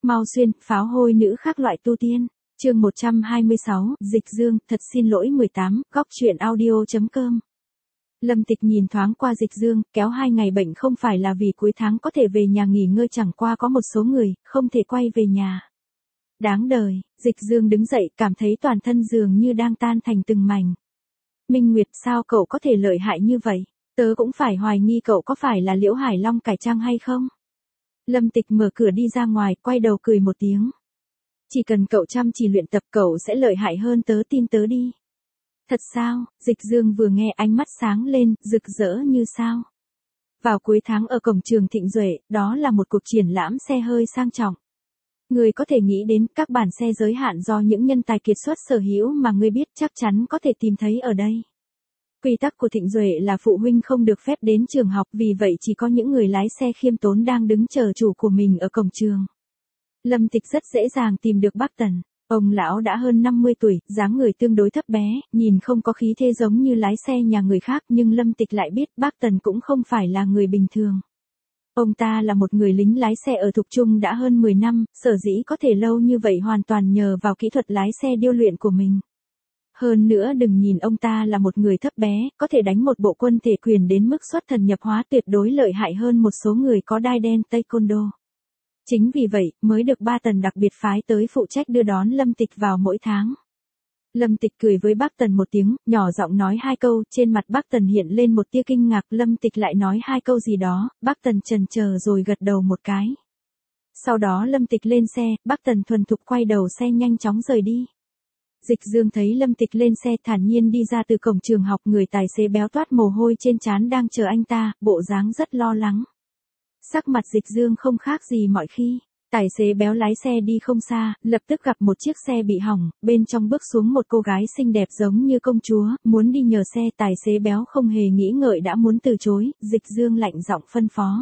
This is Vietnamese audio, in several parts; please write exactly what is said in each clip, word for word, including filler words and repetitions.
Mau xuyên, pháo hôi nữ khác loại tu tiên. Chương một trăm hai mươi sáu, Dịch Dương, thật xin lỗi mười tám, góc truyện audio.com. Lâm Tịch nhìn thoáng qua Dịch Dương, kéo hai ngày bệnh không phải là vì cuối tháng có thể về nhà nghỉ ngơi, chẳng qua có một số người, không thể quay về nhà. Đáng đời. Dịch Dương đứng dậy, cảm thấy toàn thân dường như đang tan thành từng mảnh. Minh Nguyệt, sao cậu có thể lợi hại như vậy? Tớ cũng phải hoài nghi cậu có phải là Liễu Hải Long cải trang hay không? Lâm Tịch mở cửa đi ra ngoài, quay đầu cười một tiếng. Chỉ cần cậu chăm chỉ luyện tập cậu sẽ lợi hại hơn, tớ tin tớ đi. Thật sao? Dịch Dương vừa nghe ánh mắt sáng lên, rực rỡ như sao. Vào cuối tháng ở cổng trường Thịnh Duệ, đó là một cuộc triển lãm xe hơi sang trọng. Người có thể nghĩ đến các bản xe giới hạn do những nhân tài kiệt xuất sở hữu mà người biết chắc chắn có thể tìm thấy ở đây. Quy tắc của Thịnh Duệ là phụ huynh không được phép đến trường học, vì vậy chỉ có những người lái xe khiêm tốn đang đứng chờ chủ của mình ở cổng trường. Lâm Tịch rất dễ dàng tìm được bác Tần. Ông lão đã hơn năm mươi tuổi, dáng người tương đối thấp bé, nhìn không có khí thế giống như lái xe nhà người khác, nhưng Lâm Tịch lại biết bác Tần cũng không phải là người bình thường. Ông ta là một người lính lái xe ở Thục Trung đã hơn mười năm, sở dĩ có thể lâu như vậy hoàn toàn nhờ vào kỹ thuật lái xe điêu luyện của mình. Hơn nữa đừng nhìn ông ta là một người thấp bé, có thể đánh một bộ quân thể quyền đến mức xuất thần nhập hóa, tuyệt đối lợi hại hơn một số người có đai đen taekwondo. Chính vì vậy, mới được ba Tần đặc biệt phái tới phụ trách đưa đón Lâm Tịch vào mỗi tháng. Lâm Tịch cười với bác Tần một tiếng, nhỏ giọng nói hai câu, trên mặt bác Tần hiện lên một tia kinh ngạc, Lâm Tịch lại nói hai câu gì đó, bác Tần chần chờ rồi gật đầu một cái. Sau đó Lâm Tịch lên xe, bác Tần thuần thục quay đầu xe nhanh chóng rời đi. Dịch Dương thấy Lâm Tịch lên xe thản nhiên đi ra từ cổng trường học, người tài xế béo toát mồ hôi trên trán đang chờ anh ta, bộ dáng rất lo lắng. Sắc mặt Dịch Dương không khác gì mọi khi. Tài xế béo lái xe đi không xa, lập tức gặp một chiếc xe bị hỏng, bên trong bước xuống một cô gái xinh đẹp giống như công chúa, muốn đi nhờ xe, tài xế béo không hề nghĩ ngợi đã muốn từ chối, Dịch Dương lạnh giọng phân phó.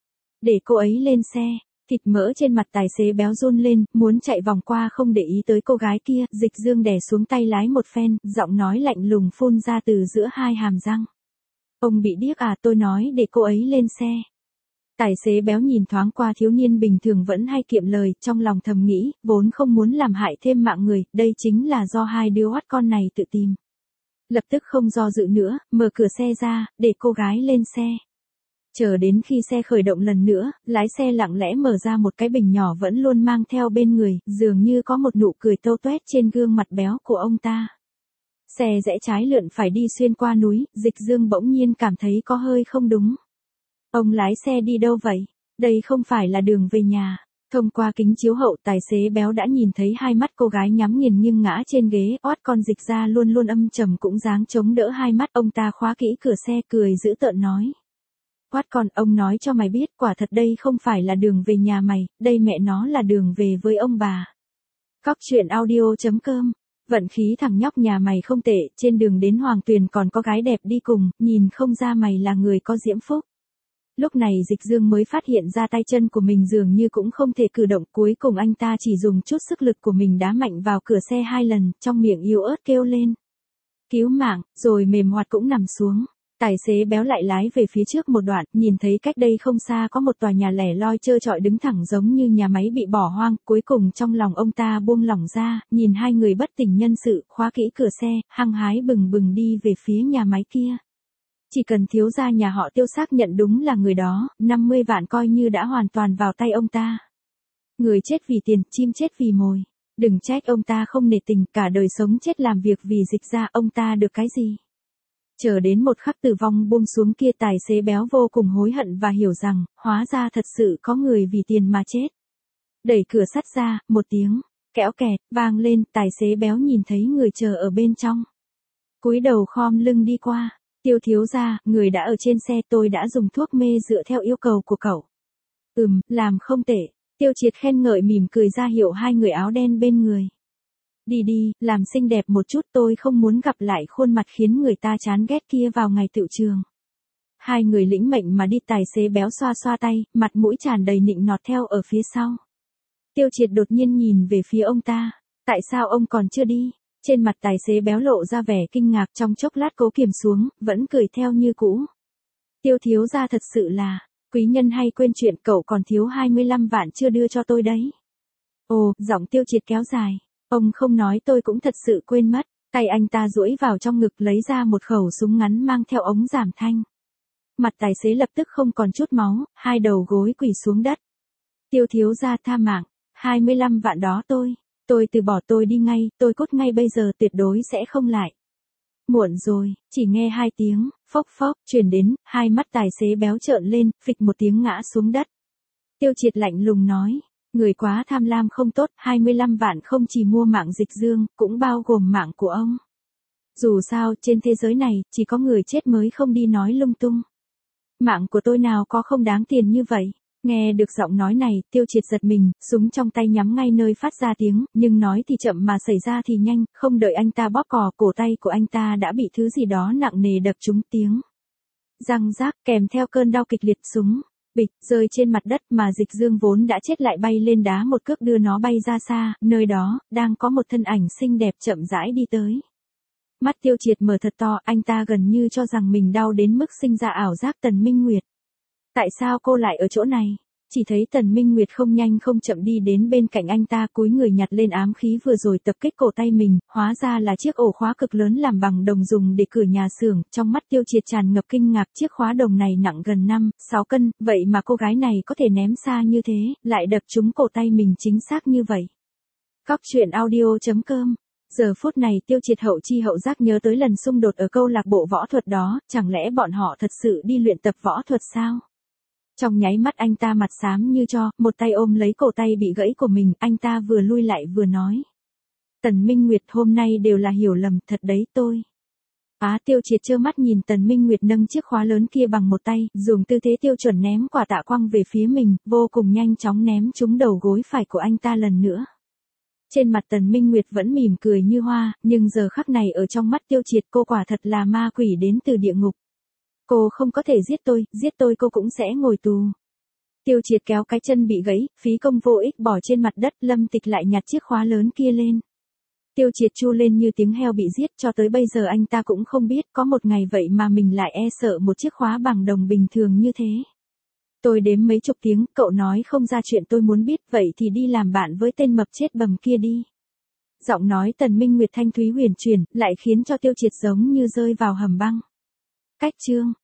Để cô ấy lên xe. Thịt mỡ trên mặt tài xế béo run lên, muốn chạy vòng qua không để ý tới cô gái kia, Dịch Dương đè xuống tay lái một phen, giọng nói lạnh lùng phun ra từ giữa hai hàm răng. Ông bị điếc à, tôi nói để cô ấy lên xe. Tài xế béo nhìn thoáng qua thiếu niên bình thường vẫn hay kiệm lời, trong lòng thầm nghĩ, vốn không muốn làm hại thêm mạng người, đây chính là do hai đứa oát con này tự tìm. Lập tức không do dự nữa, mở cửa xe ra, để cô gái lên xe. Chờ đến khi xe khởi động lần nữa, lái xe lặng lẽ mở ra một cái bình nhỏ vẫn luôn mang theo bên người, dường như có một nụ cười tâu tuét trên gương mặt béo của ông ta. Xe rẽ trái lượn phải đi xuyên qua núi, Dịch Dương bỗng nhiên cảm thấy có hơi không đúng. Ông lái xe đi đâu vậy? Đây không phải là đường về nhà. Thông qua kính chiếu hậu, tài xế béo đã nhìn thấy hai mắt cô gái nhắm nghiền nghiêng ngã trên ghế, oát con Dịch ra luôn luôn âm trầm cũng dáng chống đỡ hai mắt, ông ta khóa kỹ cửa xe cười dữ tợn nói. Oát con, ông nói cho mày biết, quả thật đây không phải là đường về nhà mày, đây mẹ nó là đường về với ông bà. Góc truyện audio.com. Vận khí thằng nhóc nhà mày không tệ, trên đường đến Hoàng Tuyền còn có gái đẹp đi cùng, nhìn không ra mày là người có diễm phúc. Lúc này Dịch Dương mới phát hiện ra tay chân của mình dường như cũng không thể cử động, cuối cùng anh ta chỉ dùng chút sức lực của mình đá mạnh vào cửa xe hai lần, trong miệng yếu ớt kêu lên. Cứu mạng, rồi mềm hoạt cũng nằm xuống. Tài xế béo lại lái về phía trước một đoạn, nhìn thấy cách đây không xa có một tòa nhà lẻ loi trơ trọi đứng thẳng giống như nhà máy bị bỏ hoang, cuối cùng trong lòng ông ta buông lỏng ra, nhìn hai người bất tỉnh nhân sự, khóa kỹ cửa xe, hăng hái bừng bừng đi về phía nhà máy kia. Chỉ cần thiếu gia nhà họ Tiêu xác nhận đúng là người đó, năm mươi vạn coi như đã hoàn toàn vào tay ông ta. Người chết vì tiền, chim chết vì mồi. Đừng trách ông ta không nể tình, cả đời sống chết làm việc vì Dịch ra, ông ta được cái gì? Chờ đến một khắc tử vong buông xuống kia, tài xế béo vô cùng hối hận và hiểu rằng, hóa ra thật sự có người vì tiền mà chết. Đẩy cửa sắt ra, một tiếng, kẽo kẹt, vang lên, tài xế béo nhìn thấy người chờ ở bên trong. Cúi đầu khom lưng đi qua. Tiêu thiếu gia, người đã ở trên xe, tôi đã dùng thuốc mê dựa theo yêu cầu của cậu. Ừm, làm không tệ. Tiêu Triệt khen ngợi mỉm cười ra hiệu hai người áo đen bên người. Đi đi, làm xinh đẹp một chút, tôi không muốn gặp lại khuôn mặt khiến người ta chán ghét kia vào ngày tựu trường. Hai người lĩnh mệnh mà đi, tài xế béo xoa xoa tay, mặt mũi tràn đầy nịnh nọt theo ở phía sau. Tiêu Triệt đột nhiên nhìn về phía ông ta. Tại sao ông còn chưa đi? Trên mặt tài xế béo lộ ra vẻ kinh ngạc, trong chốc lát cố kiềm xuống, vẫn cười theo như cũ. Tiêu thiếu gia thật sự là, quý nhân hay quên chuyện, cậu còn thiếu hai mươi lăm vạn chưa đưa cho tôi đấy. Ồ, giọng Tiêu Triệt kéo dài. Ông không nói tôi cũng thật sự quên mất. Tay anh ta duỗi vào trong ngực lấy ra một khẩu súng ngắn mang theo ống giảm thanh. Mặt tài xế lập tức không còn chút máu, hai đầu gối quỳ xuống đất. Tiêu thiếu gia tha mạng, hai mươi lăm vạn đó tôi, tôi từ bỏ tôi đi ngay, tôi cút ngay bây giờ tuyệt đối sẽ không lại. Muộn rồi, chỉ nghe hai tiếng, phốc phốc, truyền đến, hai mắt tài xế béo trợn lên, phịch một tiếng ngã xuống đất. Tiêu Triệt lạnh lùng nói, người quá tham lam không tốt, hai mươi lăm vạn không chỉ mua mạng Dịch Dương, cũng bao gồm mạng của ông. Dù sao, trên thế giới này, chỉ có người chết mới không đi nói lung tung. Mạng của tôi nào có không đáng tiền như vậy. Nghe được giọng nói này, Tiêu Triệt giật mình, súng trong tay nhắm ngay nơi phát ra tiếng, nhưng nói thì chậm mà xảy ra thì nhanh, không đợi anh ta bóp cò, cổ tay của anh ta đã bị thứ gì đó nặng nề đập trúng tiếng. Răng rác kèm theo cơn đau kịch liệt, súng bịch rơi trên mặt đất mà Dịch Dương vốn đã chết lại bay lên đá một cước đưa nó bay ra xa, nơi đó, đang có một thân ảnh xinh đẹp chậm rãi đi tới. Mắt Tiêu Triệt mở thật to, anh ta gần như cho rằng mình đau đến mức sinh ra ảo giác Tần Minh Nguyệt. Tại sao cô lại ở chỗ này? Chỉ thấy Tần Minh Nguyệt không nhanh không chậm đi đến bên cạnh anh ta, cúi người nhặt lên ám khí vừa rồi tập kích cổ tay mình, hóa ra là chiếc ổ khóa cực lớn làm bằng đồng dùng để cửa nhà xưởng. Trong mắt Tiêu Triệt tràn ngập kinh ngạc, chiếc khóa đồng này nặng gần năm, sáu cân, vậy mà cô gái này có thể ném xa như thế, lại đập trúng cổ tay mình chính xác như vậy. Góc truyện audio chấm com. Giờ phút này Tiêu Triệt hậu chi hậu giác nhớ tới lần xung đột ở câu lạc bộ võ thuật đó, chẳng lẽ bọn họ thật sự đi luyện tập võ thuật sao? Trong nháy mắt anh ta mặt xám như tro, một tay ôm lấy cổ tay bị gãy của mình, anh ta vừa lui lại vừa nói. Tần Minh Nguyệt, hôm nay đều là hiểu lầm, thật đấy tôi. Á, Tiêu Triệt trơ mắt nhìn Tần Minh Nguyệt nâng chiếc khóa lớn kia bằng một tay, dùng tư thế tiêu chuẩn ném quả tạ quang về phía mình, vô cùng nhanh chóng ném trúng đầu gối phải của anh ta lần nữa. Trên mặt Tần Minh Nguyệt vẫn mỉm cười như hoa, nhưng giờ khắc này ở trong mắt Tiêu Triệt cô quả thật là ma quỷ đến từ địa ngục. Cô không có thể giết tôi, giết tôi cô cũng sẽ ngồi tù. Tiêu Triệt kéo cái chân bị gãy, phí công vô ích bỏ trên mặt đất, Lâm Tịch lại nhặt chiếc khóa lớn kia lên. Tiêu Triệt chu lên như tiếng heo bị giết, cho tới bây giờ anh ta cũng không biết có một ngày vậy mà mình lại e sợ một chiếc khóa bằng đồng bình thường như thế. Tôi đếm mấy chục tiếng, cậu nói không ra chuyện tôi muốn biết, vậy thì đi làm bạn với tên mập chết bầm kia đi. Giọng nói Tần Minh Nguyệt thanh thúy huyền chuyển, lại khiến cho Tiêu Triệt giống như rơi vào hầm băng. Cách chương